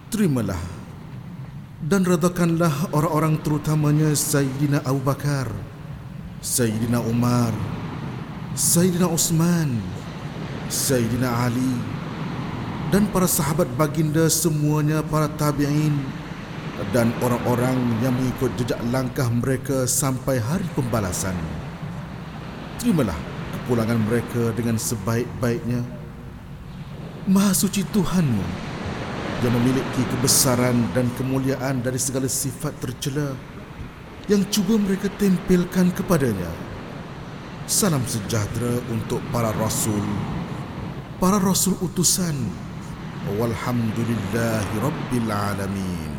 Terimalah dan redakanlah orang-orang terutamanya Sayyidina Abu Bakar, Sayyidina Umar, Sayyidina Uthman, Sayyidina Ali dan para sahabat baginda semuanya, para tabi'in dan orang-orang yang mengikut jejak langkah mereka sampai hari pembalasan. Terimalah kepulangan mereka dengan sebaik-baiknya. Maha suci Tuhanmu yang memiliki kebesaran dan kemuliaan dari segala sifat tercela yang cuba mereka tempelkan kepadanya. Salam sejahtera untuk para rasul utusan. Walhamdulillahi Rabbil Alamin.